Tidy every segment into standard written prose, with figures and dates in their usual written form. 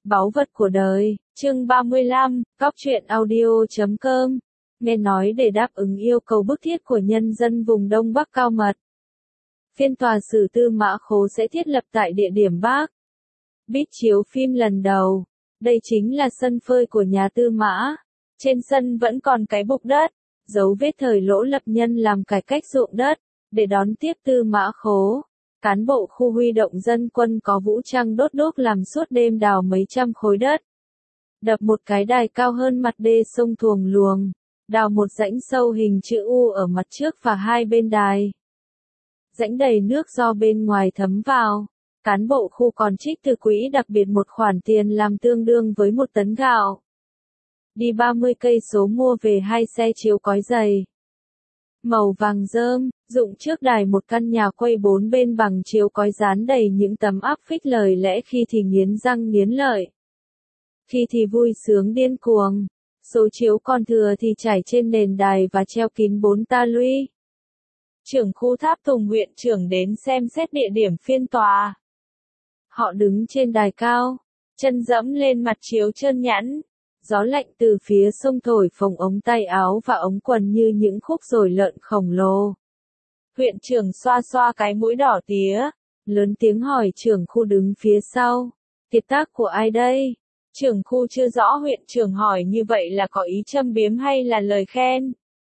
Báu vật của đời, chương 35, Cóc truyện audio.com. Nghe nói để đáp ứng yêu cầu bức thiết của nhân dân vùng Đông Bắc Cao Mật, phiên tòa xử Tư Mã Khố sẽ thiết lập tại địa điểm Bắc. Bít chiếu phim lần đầu. Đây chính là sân phơi của nhà Tư Mã. Trên sân vẫn còn cái bục đất, dấu vết thời Lỗ Lập Nhân làm cải cách ruộng đất, để đón tiếp Tư Mã Khố. Cán bộ khu huy động dân quân có vũ trang đốt đuốc làm suốt đêm đào mấy trăm khối đất. Đập một cái đài cao hơn mặt đê sông Thuồng Luồng. Đào một rãnh sâu hình chữ U ở mặt trước và hai bên đài. Rãnh đầy nước do bên ngoài thấm vào. Cán bộ khu còn trích từ quỹ đặc biệt một khoản tiền làm tương đương với 1 tấn gạo. Đi 30 cây số mua về 2 xe chiếu cói dày. Màu vàng rơm, dụng trước đài một căn nhà quay 4 bên bằng chiếu cói dán đầy những tấm áp phích lời lẽ khi thì nghiến răng nghiến lợi. Khi thì vui sướng điên cuồng. Số chiếu còn thừa thì trải trên nền đài và treo kín 4 ta luy. Trưởng khu Tháp Tùng huyện trưởng đến xem xét địa điểm phiên tòa. Họ đứng trên đài cao, chân dẫm lên mặt chiếu trơn nhẵn. Gió lạnh từ phía sông thổi phồng ống tay áo và ống quần như những khúc dồi lợn khổng lồ. Huyện trưởng xoa xoa cái mũi đỏ tía, lớn tiếng hỏi trưởng khu đứng phía sau. Kiệt tác của ai đây? Trưởng khu chưa rõ huyện trưởng hỏi như vậy là có ý châm biếm hay là lời khen.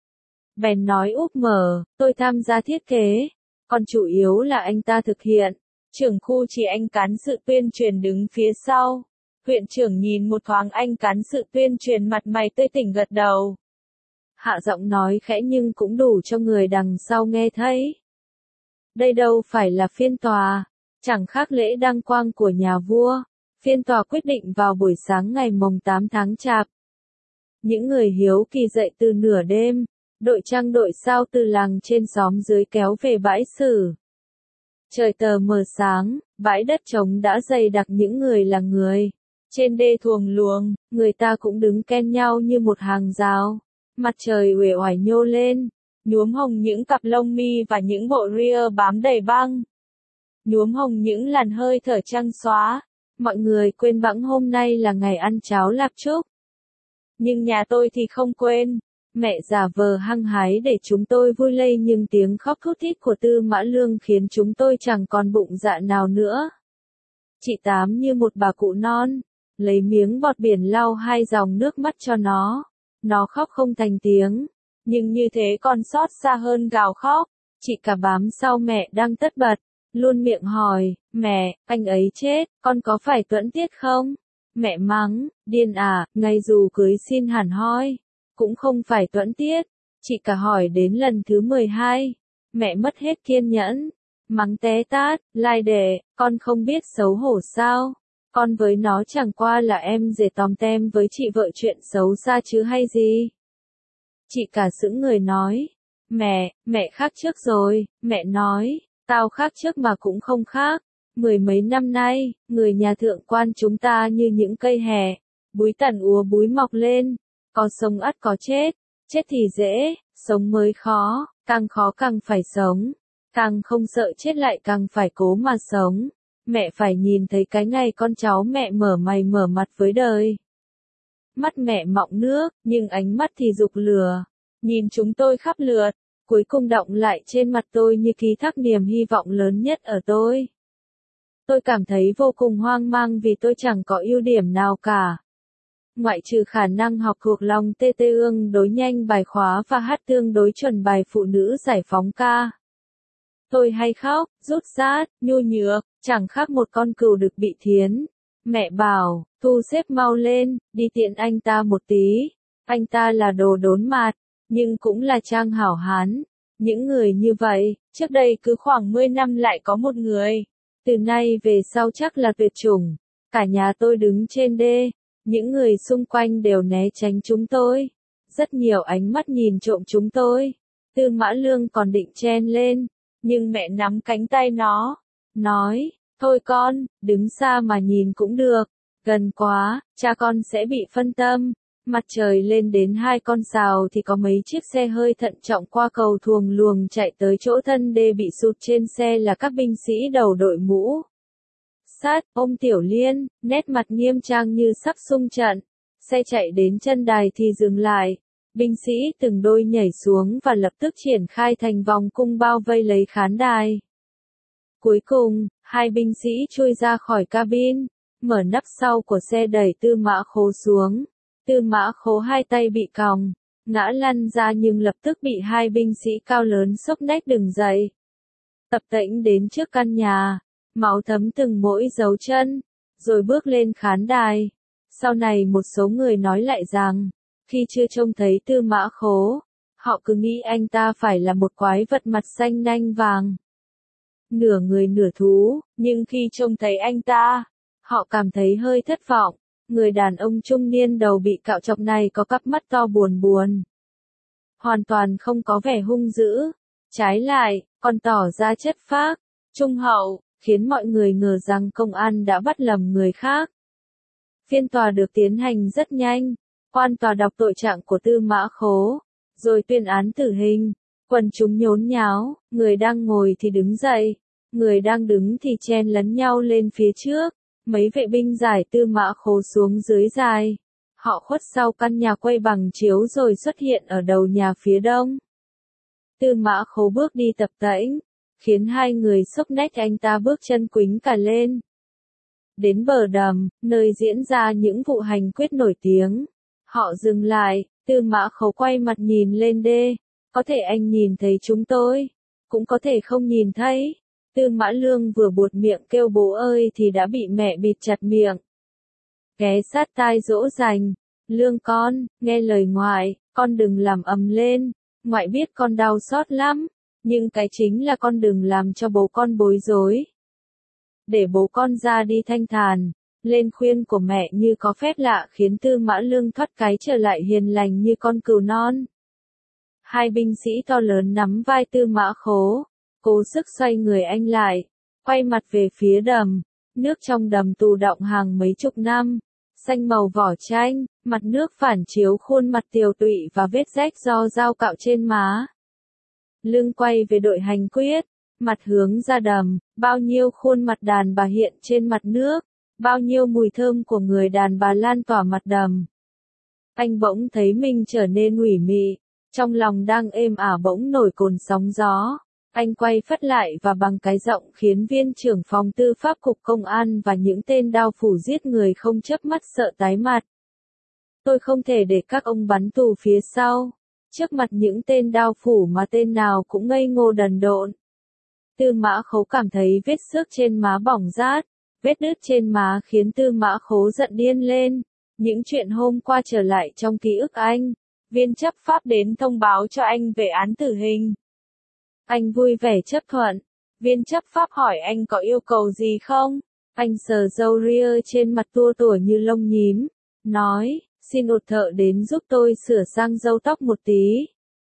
Bèn nói úp mở, tôi tham gia thiết kế, còn chủ yếu là anh ta thực hiện. Trưởng khu chỉ anh cán sự tuyên truyền đứng phía sau. Huyện trưởng nhìn một thoáng anh cán sự tuyên truyền mặt mày tươi tỉnh gật đầu. Hạ giọng nói khẽ nhưng cũng đủ cho người đằng sau nghe thấy. Đây đâu phải là phiên tòa, chẳng khác lễ đăng quang của nhà vua. Phiên tòa quyết định vào buổi sáng ngày mồng 8 tháng Chạp. Những người hiếu kỳ dậy từ nửa đêm, đội trăng đội sao từ làng trên xóm dưới kéo về bãi xử. Trời tờ mờ sáng, bãi đất trống đã dày đặc những người là người. Trên đê Thuồng Luồng, người ta cũng đứng ken nhau như một hàng rào. Mặt trời uể oải nhô lên, nhuốm hồng những cặp lông mi và những bộ ria bám đầy băng. Nhuốm hồng những làn hơi thở trăng xóa. Mọi người quên bẵng hôm nay là ngày ăn cháo lạp chúc. Nhưng nhà tôi thì không quên. Mẹ giả vờ hăng hái để chúng tôi vui lây nhưng tiếng khóc thút thít của Tư Mã Lương khiến chúng tôi chẳng còn bụng dạ nào nữa. Chị Tám như một bà cụ non, lấy miếng bọt biển lau 2 dòng nước mắt cho nó. Nó khóc không thành tiếng, nhưng như thế còn xót xa hơn gào khóc. Chị cả bám sau mẹ đang tất bật, luôn miệng hỏi, mẹ, anh ấy chết, con có phải tuẫn tiết không? Mẹ mắng, điên à, ngay dù cưới xin hẳn hoi, cũng không phải tuẫn tiết. Chị cả hỏi đến lần thứ 12, mẹ mất hết kiên nhẫn, mắng té tát, lai đệ, con không biết xấu hổ sao? Con với nó chẳng qua là em rể tòm tem với chị vợ chuyện xấu xa chứ hay gì? Chị cả sững người nói, mẹ khác trước rồi. Mẹ nói, tao khác trước mà cũng không khác. 10 mấy năm nay, người nhà thượng quan chúng ta như những cây hè, búi tần úa búi mọc lên, có sống ắt có chết, chết thì dễ, sống mới khó càng phải sống, càng không sợ chết lại càng phải cố mà sống. Mẹ phải nhìn thấy cái ngày con cháu mẹ mở mày mở mặt với đời. Mắt mẹ mọng nước, nhưng ánh mắt thì rục lửa, nhìn chúng tôi khắp lượt, cuối cùng đọng lại trên mặt tôi như ký thác niềm hy vọng lớn nhất ở tôi. Tôi cảm thấy vô cùng hoang mang vì tôi chẳng có ưu điểm nào cả. Ngoại trừ khả năng học thuộc lòng tê tê ương đối nhanh bài khóa và hát tương đối chuẩn bài phụ nữ giải phóng ca. Tôi hay khóc, rút rát, nhu nhược, chẳng khác một con cừu đực bị thiến. Mẹ bảo, thu xếp mau lên, đi tiện anh ta một tí. Anh ta là đồ đốn mạt, nhưng cũng là trang hảo hán. Những người như vậy, trước đây cứ khoảng 10 năm lại có một người. Từ nay về sau chắc là tuyệt chủng. Cả nhà tôi đứng trên đê. Những người xung quanh đều né tránh chúng tôi. Rất nhiều ánh mắt nhìn trộm chúng tôi. Tư Mã Lương còn định chen lên. Nhưng mẹ nắm cánh tay nó. Nói, thôi con, đứng xa mà nhìn cũng được. Gần quá, cha con sẽ bị phân tâm. Mặt trời lên đến 2 con sào thì có mấy chiếc xe hơi thận trọng qua cầu Thuồng Luồng chạy tới chỗ thân đê bị sụt. Trên xe là các binh sĩ đầu đội mũ sát, ôm Tiểu Liên, nét mặt nghiêm trang như sắp xung trận. Xe chạy đến chân đài thì dừng lại. Binh sĩ từng đôi nhảy xuống và lập tức triển khai thành vòng cung bao vây lấy khán đài. Cuối cùng, hai binh sĩ chui ra khỏi cabin, mở nắp sau của xe đẩy Tư Mã Khố xuống. Tư Mã Khố hai tay bị còng, ngã lăn ra nhưng lập tức bị hai binh sĩ cao lớn xốc nách đứng dậy. Tập Tễnh đến trước căn nhà, máu thấm từng mỗi dấu chân, rồi bước lên khán đài. Sau này một số người nói lại rằng, khi chưa trông thấy Tư Mã Khố, họ cứ nghĩ anh ta phải là một quái vật mặt xanh nanh vàng, nửa người nửa thú, nhưng khi trông thấy anh ta, họ cảm thấy hơi thất vọng. Người đàn ông trung niên đầu bị cạo chọc này có cặp mắt to buồn buồn, hoàn toàn không có vẻ hung dữ, trái lại, còn tỏ ra chất phác, trung hậu, khiến mọi người ngờ rằng công an đã bắt lầm người khác. Phiên tòa được tiến hành rất nhanh, quan tòa đọc tội trạng của Tư Mã Khố, rồi tuyên án tử hình. Quần chúng nhốn nháo, người đang ngồi thì đứng dậy, người đang đứng thì chen lấn nhau lên phía trước. Mấy vệ binh giải Tư Mã Khố xuống dưới dài. Họ khuất sau căn nhà quay bằng chiếu rồi xuất hiện ở đầu nhà phía đông. Tư Mã Khố bước đi Tập Tễnh, khiến hai người sốc nách anh ta bước chân quĩnh cả lên. Đến bờ đầm, nơi diễn ra những vụ hành quyết nổi tiếng. Họ dừng lại, Tư Mã Khố quay mặt nhìn lên đê. Có thể anh nhìn thấy chúng tôi, cũng có thể không nhìn thấy. Tư Mã Lương vừa buột miệng kêu bố ơi thì đã bị mẹ bịt chặt miệng. Ghé sát tai dỗ dành, Lương con, nghe lời ngoại, con đừng làm ầm lên, ngoại biết con đau xót lắm, nhưng cái chính là con đừng làm cho bố con bối rối. Để bố con ra đi thanh thản, lên khuyên của mẹ như có phép lạ khiến Tư Mã Lương thoát cái trở lại hiền lành như con cừu non. Hai binh sĩ to lớn nắm vai Tư Mã Khố, cố sức xoay người anh lại, quay mặt về phía đầm. Nước trong đầm tù đọng hàng mấy chục năm, xanh màu vỏ chanh, mặt nước phản chiếu khuôn mặt tiều tụy và vết rách do dao cạo trên má. Lưng quay về đội hành quyết, mặt hướng ra đầm, bao nhiêu khuôn mặt đàn bà hiện trên mặt nước, bao nhiêu mùi thơm của người đàn bà lan tỏa mặt đầm. Anh bỗng thấy mình trở nên ủy mị, trong lòng đang êm ả bỗng nổi cồn sóng gió. Anh quay phắt lại và bằng cái giọng khiến viên trưởng phòng tư pháp cục công an và những tên đao phủ giết người không chớp mắt sợ tái mặt. Tôi không thể để các ông bắn tù phía sau, trước mặt những tên đao phủ mà tên nào cũng ngây ngô đần độn. Tư Mã Khố cảm thấy vết xước trên má bỏng rát, vết nứt trên má khiến Tư Mã Khố giận điên lên. Những chuyện hôm qua trở lại trong ký ức anh. Viên chấp pháp đến thông báo cho anh về án tử hình. Anh vui vẻ chấp thuận. Viên chấp pháp hỏi anh có yêu cầu gì không? Anh sờ râu ria trên mặt tua tủa như lông nhím, nói, xin một thợ đến giúp tôi sửa sang râu tóc một tí.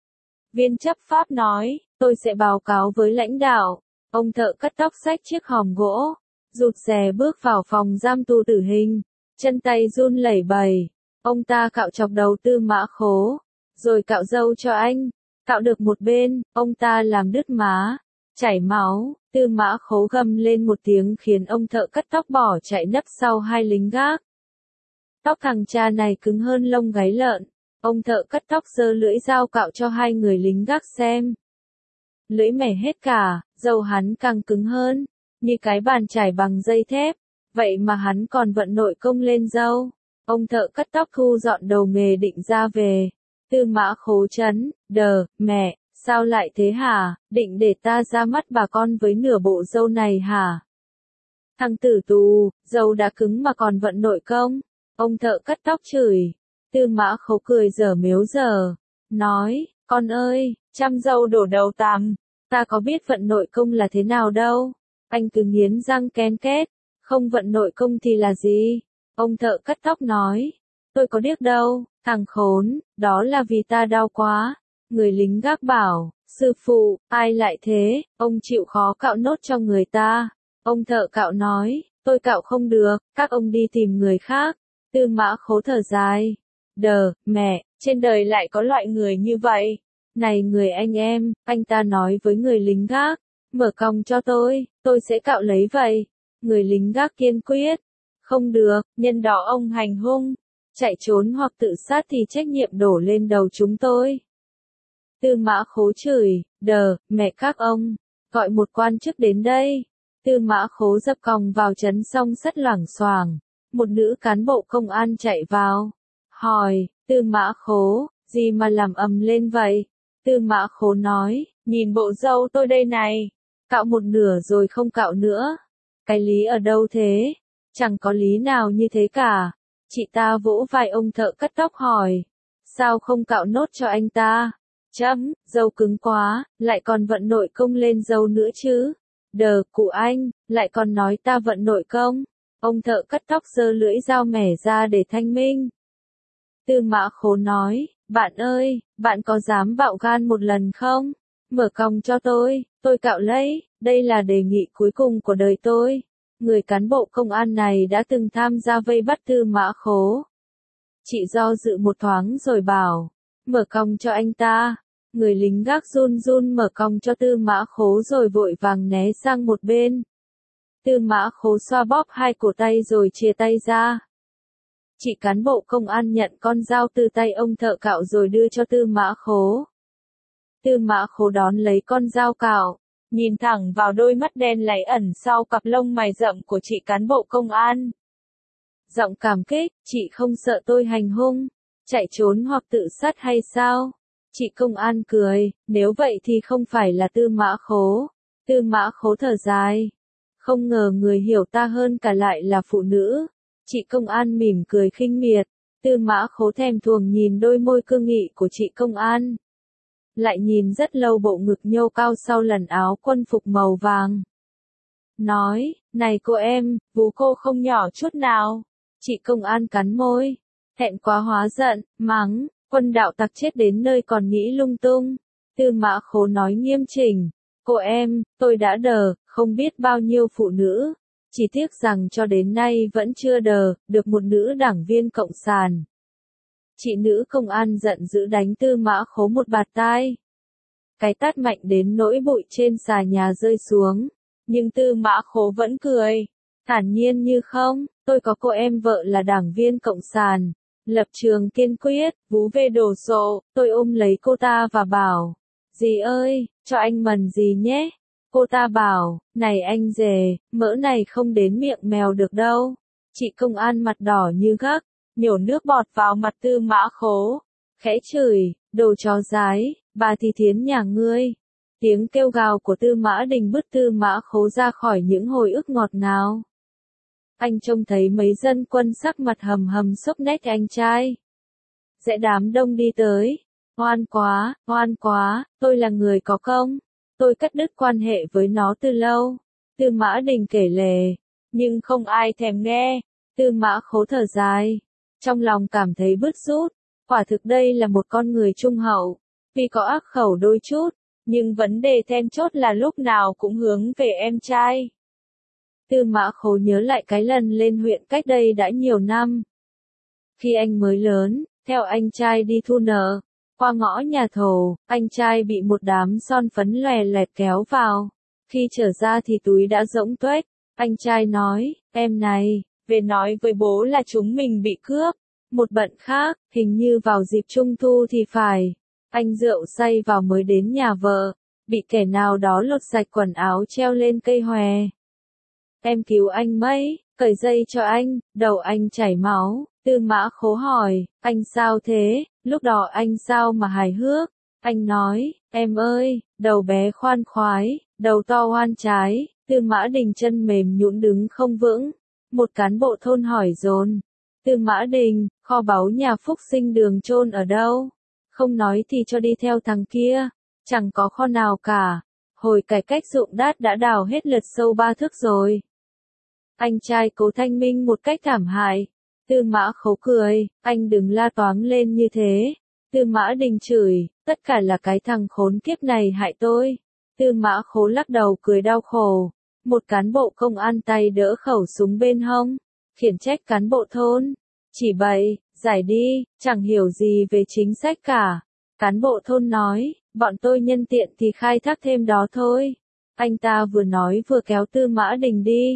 Viên chấp pháp nói, tôi sẽ báo cáo với lãnh đạo. Ông thợ cắt tóc xách chiếc hòm gỗ, rụt rè bước vào phòng giam tù tử hình, chân tay run lẩy bẩy. Ông ta cạo chọc đầu Tư Mã Khố, rồi cạo râu cho anh. Cạo được một bên, ông ta làm đứt má, chảy máu. Tư Mã Khố gầm lên một tiếng khiến ông thợ cắt tóc bỏ chạy nấp sau hai lính gác. Tóc thằng cha này cứng hơn lông gáy lợn. Ông thợ cắt tóc giơ lưỡi dao cạo cho hai người lính gác xem. Lưỡi mẻ hết cả, râu hắn càng cứng hơn, như cái bàn chải bằng dây thép. Vậy mà hắn còn vận nội công lên râu. Ông thợ cắt tóc thu dọn đầu nghề định ra về. Tư Mã Khố chấn, đờ, mẹ, sao lại thế hả, định để ta ra mắt bà con với nửa bộ râu này hả? Thằng tử tù, râu đã cứng mà còn vận nội công. Ông thợ cắt tóc chửi. Tư Mã Khố cười dở mếu dở, nói, con ơi, trăm râu đổ đầu tằm, ta có biết vận nội công là thế nào đâu. Anh cứ nghiến răng ken két, không vận nội công thì là gì? Ông thợ cắt tóc nói, tôi có điếc đâu, thằng khốn, đó là vì ta đau quá. Người lính gác bảo, sư phụ, ai lại thế, ông chịu khó cạo nốt cho người ta. Ông thợ cạo nói, tôi cạo không được, các ông đi tìm người khác. Tư Mã Khố thở dài, đờ, mẹ, trên đời lại có loại người như vậy. Này người anh em, anh ta nói với người lính gác, mở còng cho tôi sẽ cạo lấy vậy. Người lính gác kiên quyết. Không được, nhân đó ông hành hung. Chạy trốn hoặc tự sát thì trách nhiệm đổ lên đầu chúng tôi. Tư Mã Khố chửi, mẹ các ông, gọi một quan chức đến đây. Tư Mã Khố dập còng vào trấn song sắt loảng xoảng. Một nữ cán bộ công an chạy vào. Hỏi, Tư Mã Khố, gì mà làm ầm lên vậy? Tư Mã Khố nói, nhìn bộ râu tôi đây này. Cạo một nửa rồi không cạo nữa. Cái lý ở đâu thế? Chẳng có lý nào như thế cả. Chị ta vỗ vai ông thợ cắt tóc hỏi. Sao không cạo nốt cho anh ta? Chấm, râu cứng quá, lại còn vận nội công lên râu nữa chứ. Cụ anh, lại còn nói ta vận nội công. Ông thợ cắt tóc giơ lưỡi dao mẻ ra để thanh minh. Tư Mã Khố nói, bạn ơi, bạn có dám bạo gan một lần không? Mở còng cho tôi cạo lấy, đây là đề nghị cuối cùng của đời tôi. Người cán bộ công an này đã từng tham gia vây bắt Tư Mã Khố. Chị do dự một thoáng rồi bảo, mở còng cho anh ta. Người lính gác run run mở còng cho Tư Mã Khố rồi vội vàng né sang một bên. Tư Mã Khố xoa bóp hai cổ tay rồi chia tay ra. Chị cán bộ công an nhận con dao từ tay ông thợ cạo rồi đưa cho Tư Mã Khố. Tư Mã Khố đón lấy con dao cạo, nhìn thẳng vào đôi mắt đen láy ẩn sau cặp lông mày rậm của chị cán bộ công an. Giọng cảm kích, chị không sợ tôi hành hung, chạy trốn hoặc tự sát hay sao? Chị công an cười, nếu vậy thì không phải là Tư Mã Khố. Tư Mã Khố thở dài. Không ngờ người hiểu ta hơn cả lại là phụ nữ. Chị công an mỉm cười khinh miệt. Tư Mã Khố thèm thuồng nhìn đôi môi cương nghị của chị công an. Lại nhìn rất lâu bộ ngực nhô cao sau lần áo quân phục màu vàng. Nói, này cô em, vú cô không nhỏ chút nào. Chị công an cắn môi. Thẹn quá hóa giận, mắng, quân đạo tặc chết đến nơi còn nghĩ lung tung. Tư Mã Khố nói nghiêm chỉnh. Cô em, tôi đã không biết bao nhiêu phụ nữ. Chỉ tiếc rằng cho đến nay vẫn chưa được một nữ đảng viên cộng sản. Chị nữ công an giận dữ đánh Tư Mã Khố một bạt tai. Cái tát mạnh đến nỗi bụi trên xà nhà rơi xuống. Nhưng Tư Mã Khố vẫn cười. Thản nhiên như không, tôi có cô em vợ là đảng viên cộng sản. Lập trường kiên quyết, vú về đồ sộ, tôi ôm lấy cô ta và bảo. Dì ơi, cho anh mần gì nhé. Cô ta bảo, này anh rể, mỡ này không đến miệng mèo được đâu. Chị công an mặt đỏ như gấc, nhổ nước bọt vào mặt Tư Mã Khố. Khẽ chửi, đồ chó dái, bà thì thiến nhà ngươi. Tiếng kêu gào của Tư Mã Đình bứt Tư Mã Khố ra khỏi những hồi ức ngọt ngào. Anh trông thấy mấy dân quân sắc mặt hầm hầm xốc nét anh trai. Dễ đám đông đi tới. Oan quá, tôi là người có công. Tôi cắt đứt quan hệ với nó từ lâu. Tư Mã Đình kể lể. Nhưng không ai thèm nghe. Tư Mã Khố thở dài. Trong lòng cảm thấy bứt rút. Quả thực đây là một con người trung hậu. Vì có ác khẩu đôi chút. Nhưng vấn đề then chốt là lúc nào cũng hướng về em trai. Tư Mã Khố nhớ lại cái lần lên huyện cách đây đã nhiều năm. Khi anh mới lớn, theo anh trai đi thu nợ. Qua ngõ nhà thầu, anh trai bị một đám son phấn lòe loẹt kéo vào. Khi trở ra thì túi đã rỗng tuếch. Anh trai nói, em này, về nói với bố là chúng mình bị cướp. Một bận khác, hình như vào dịp Trung Thu thì phải. Anh rượu say vào mới đến nhà vợ. Bị kẻ nào đó lột sạch quần áo treo lên cây hòe. Em cứu anh mấy, cởi dây cho anh, đầu anh chảy máu. Tư Mã Khố hỏi, anh sao thế, lúc đó anh sao mà hài hước. Anh nói, em ơi, đầu bé khoan khoái, đầu to hoan trái. Tư Mã Đình chân mềm nhũn đứng không vững. Một cán bộ thôn hỏi dồn. Tư Mã Đình, kho báu nhà Phúc Sinh Đường chôn ở đâu? Không nói thì cho đi theo thằng kia. Chẳng có kho nào cả. Hồi cải cách ruộng đát đã đào hết lượt sâu 3 thước rồi. Anh trai cố thanh minh một cách thảm hại. Tư Mã Khố cười, anh đừng la toáng lên như thế. Tư Mã Đình chửi, tất cả là cái thằng khốn kiếp này hại tôi. Tư Mã Khố lắc đầu cười đau khổ. Một cán bộ công an tay đỡ khẩu súng bên hông, khiển trách cán bộ thôn. Chỉ bậy, giải đi, chẳng hiểu gì về chính sách cả. Cán bộ thôn nói, bọn tôi nhân tiện thì khai thác thêm đó thôi. Anh ta vừa nói vừa kéo Tư Mã Đình đi.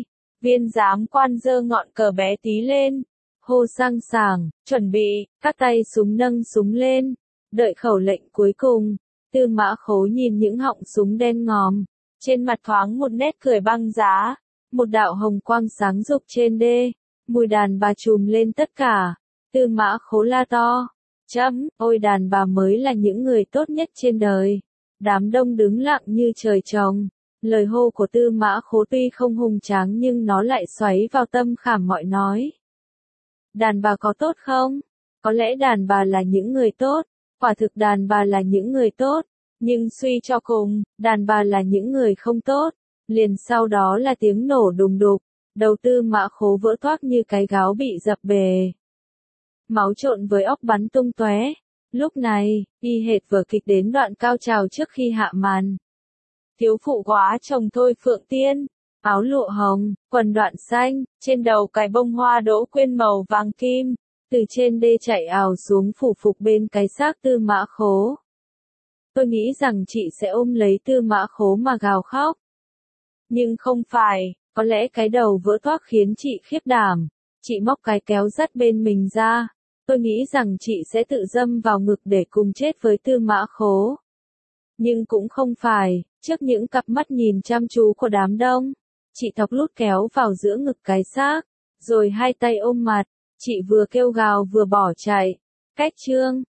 Viên giám quan giơ ngọn cờ bé tí lên, hô sang sảng, chuẩn bị, các tay súng nâng súng lên, đợi khẩu lệnh cuối cùng. Tư Mã Khố nhìn những họng súng đen ngòm, trên mặt thoáng một nét cười băng giá, một đạo hồng quang sáng rực trên đê, mùi đàn bà trùm lên tất cả. Tư Mã Khố la to, chấm, ôi đàn bà mới là những người tốt nhất trên đời. Đám đông đứng lặng như trời trồng. Lời hô của Tư Mã Khố tuy không hùng tráng nhưng nó lại xoáy vào tâm khảm mọi nói. Đàn bà có tốt không? Có lẽ đàn bà là những người tốt, quả thực đàn bà là những người tốt, nhưng suy cho cùng, đàn bà là những người không tốt. Liền sau đó là tiếng nổ đùng đục, đầu Tư Mã Khố vỡ toác như cái gáo bị dập bề. Máu trộn với óc bắn tung tóe. Lúc này, y hệt vở kịch đến đoạn cao trào trước khi hạ màn. Thiếu phụ góa chồng Thôi Phượng Tiên, áo lụa hồng, quần đoạn xanh, trên đầu cài bông hoa đỗ quyên màu vàng kim, từ trên đê chạy ào xuống phủ phục bên cái xác Tư Mã Khố. Tôi nghĩ rằng chị sẽ ôm lấy Tư Mã Khố mà gào khóc. Nhưng không phải, có lẽ cái đầu vỡ toác khiến chị khiếp đảm. Chị móc cái kéo dắt bên mình ra. Tôi nghĩ rằng chị sẽ tự dâm vào ngực để cùng chết với Tư Mã Khố. Nhưng cũng không phải, trước những cặp mắt nhìn chăm chú của đám đông, chị thọc lút kéo vào giữa ngực cái xác, rồi hai tay ôm mặt, chị vừa kêu gào vừa bỏ chạy. Cách chương